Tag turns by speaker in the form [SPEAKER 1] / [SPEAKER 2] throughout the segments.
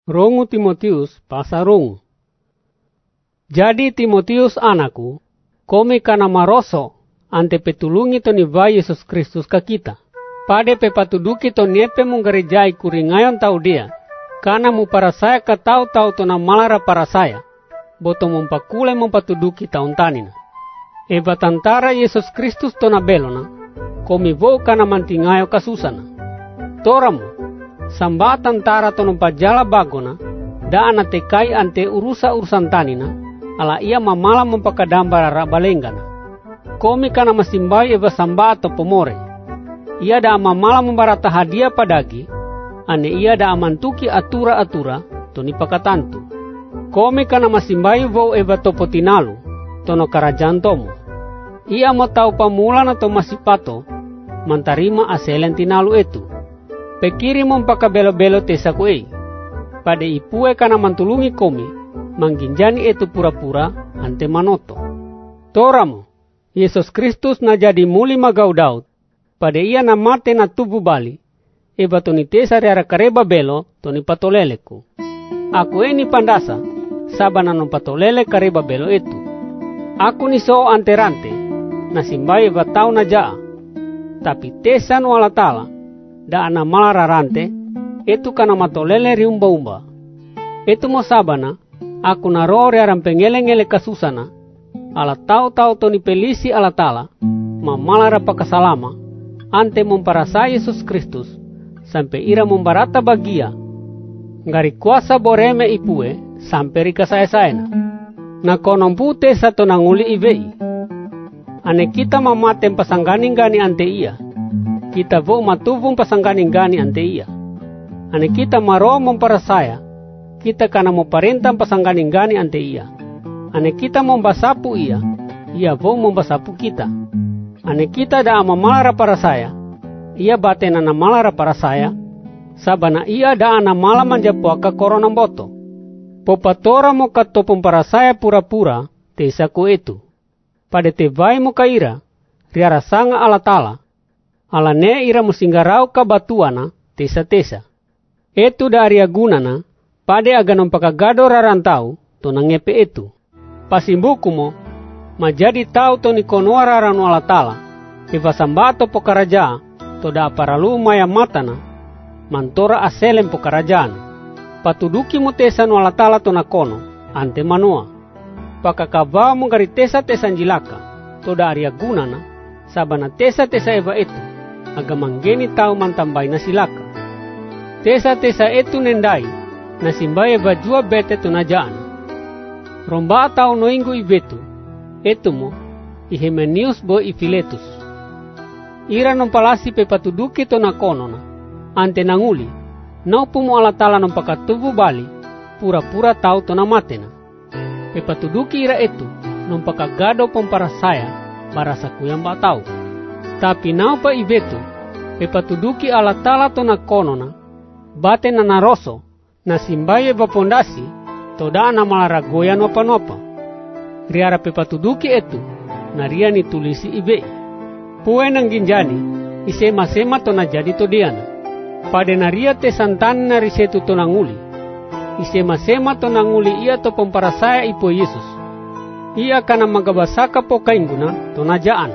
[SPEAKER 1] Rongu Timotius pasarongu. Jadi Timotius anakku, komi kana maroso ante petulungi to ni vai Yesus Kristus ka kita. Pade pe patuduki to niepe munggarejai kuringayon tau dia. Kana mu para saya ka tau to na malara para saya. Boto mumpakule mumpatuduki taun tanina. Eva tantara Yesus Kristus to na belona. Komi vo kana mantingayo kasusana. Toramu, samba tantara to numpajala bagona. Daana tekai ante urusan tanina. Ala ia mamala mumpakadambara rabalengana. Komi kana masimbai eva samba atau pomore. Ia da mamala membarata hadiah padagi. Ane ia da amantuki atura-atura toni pakatantu. Komi kana masimbai vo eva topotinalu tono karajaan tomu. Ia mo tau pamulana to masipato mantarima aselen tinalu itu. Pekiri mumpakabelo-belo tesaku ei. Pada ipue kana mantulungi komi mangginjani itu pura-pura ante manoto. Toramu, Yesus Kristus na jadi muli magau Daud. Pada ia na mate na tubuh bali. Eba toni tesa reara kareba belo toni patoleleku. Aku ini pandasa sabana non patolele kareba belo itu. Aku ni so anterante na simbai eba tau na jaa. Tapi tesa no ala tala da ana malara rante itu kana matolele riumba-umba. Itu mo sabana aku na roho rearan pengele-ngele kasusana. Ala tau toni pelisi ala tala mamalara pakasalama ante memparasa Yesus Kristus sampai ira membarata bagia ngari kuasa boreme ipue sampai rika saya-sayana na konompute satu nanguli ibei ane kita mamaten pasangganing-gani ante ia kita vo matuvung pasangganing-gani ante ia ane kita maro memparasaya kita kana memparentang pasangganing-gani ante ia ane kita membasapu ia vo membasapu kita. Ane kita da mamalara para saya, ia batena na malara para saya, sabana ia da ana mala manjapuaka korona boto. Popatora mo katopong para saya pura-pura, tesaku itu. Pada tevai mo kaira, riara sanga ala tala, ala ne ira musinggarau kabatuana, tesa-tesa. Itu da aria gunana, pada aganon pakagado rarantau, to nangepe itu. Pasimbuku mo, majadi tau to ni konoara ranu ala tala, eva sambato pokaraja, to da paralu maya matana, mantora aselem pokarajaan. Patuduki mo tesa no ala tala to na kono, ante manoa. Pakakava mo gari tesa jilaka, to da aria gunana, sabana tesa eva itu, agamanggeni tau mantambay na silaka. Tesa itu nendai, na simbaye eva jua bete to na jaan. Romba tau noingu ibetu, etu mo, Ihemenius bo Ifiletus. Ira non palasi pe patuduki to na konona, ante nanguli, naupu mo alatala non pakatubu bali, pura-pura tau to na matena. Pe patuduki ira etu, non pakagado pompara saya, barasa kuyang batau. Tapi naupa ibetu, pe patuduki alatala to na konona, bate na naroso, na simbaye bapondasi, to da na malaragoya nopa-nopa. Riara pe patuduki etu, naria ni tulisi ibei. Pue nang ginjani, isema-sema to na jadi to diana. Pada naria te santan na risetu to nanguli. Isema-sema to nanguli ia to pemparasaya ipo Yesus. Ia kana magabasaka po kaingguna to na jaana.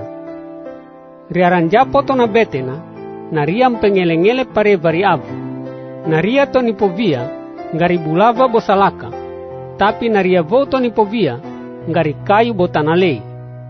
[SPEAKER 1] Riaran japo to na betena, nariam pengele-ngele pare variavu. Naria to nipovia, ngari bulava bosalaka. Tapi naria voto nipovia, ngari kayu botanalei.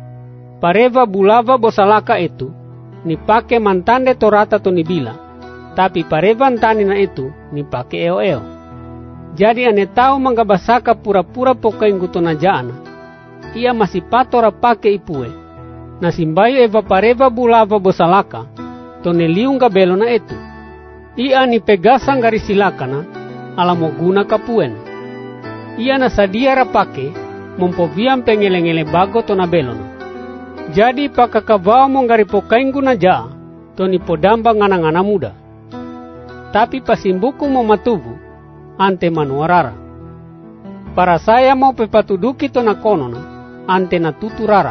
[SPEAKER 1] Pareva bulava bosalaka itu, nipake mantande torata to nibila, tapi pareva antani na itu, nipake eo-eo. Jadi ane tau manggabasaka pura-pura pokaingu to na jaana, ia masih patora pake ipue, na simbayo eva pareva bulava bosalaka, to neliung gabelo na itu. Ia nipegasang gari silakana, alamoguna kapuen. Ia nasadia rapake, mompoviam pengele-ngele bago to na belona. Jadi pakakabao mong garipokainggu na jaa, to ni podamba ngana-ngana muda. Tapi pasimbuku mo matubu, ante manuarara. Para saya mau pepatuduki to na konona, ante na tuturara.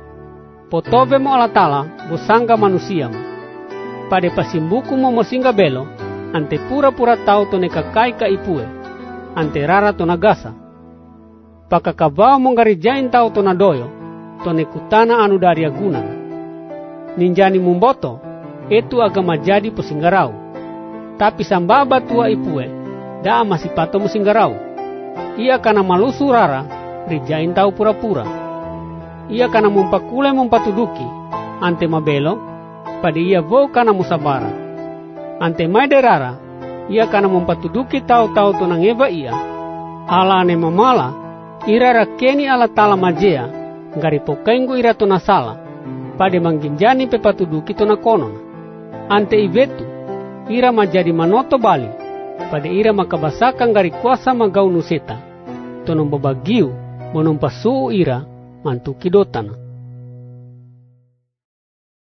[SPEAKER 1] Potove mo alatala, bosangga manusia mo. Pade pasimbuku mo mosinga belo, ante pura-pura tau to ne kakai ka ipue. ante rara to nagasa. Pakakabao monggari jain tau to nadoyo, to nekutana anu dari agunana. Ninjani mumboto, itu agama jadi pusinggarau. Tapi sambaba tua ipue, daa masih pato musinggarau. Ia kana malusu rara, rijain tau pura-pura. Ia kana mumpakule mumpatuduki, ante mabelo, pada ia vo kana musabara. Ante maide rara, ia kana mumpatuduki tau-tau to nangeva ia. Ala ane mamala, ira rakeni ala tala majea, ngari pokaingu ira to nasala, pada mangginjani pepatuduki to nakonona. Ante ivetu, ira majadi manoto bali, pada ira makabasakan gari kuasa magau nuseta, to nombabagiu, monompasu ira, mantuki dotana.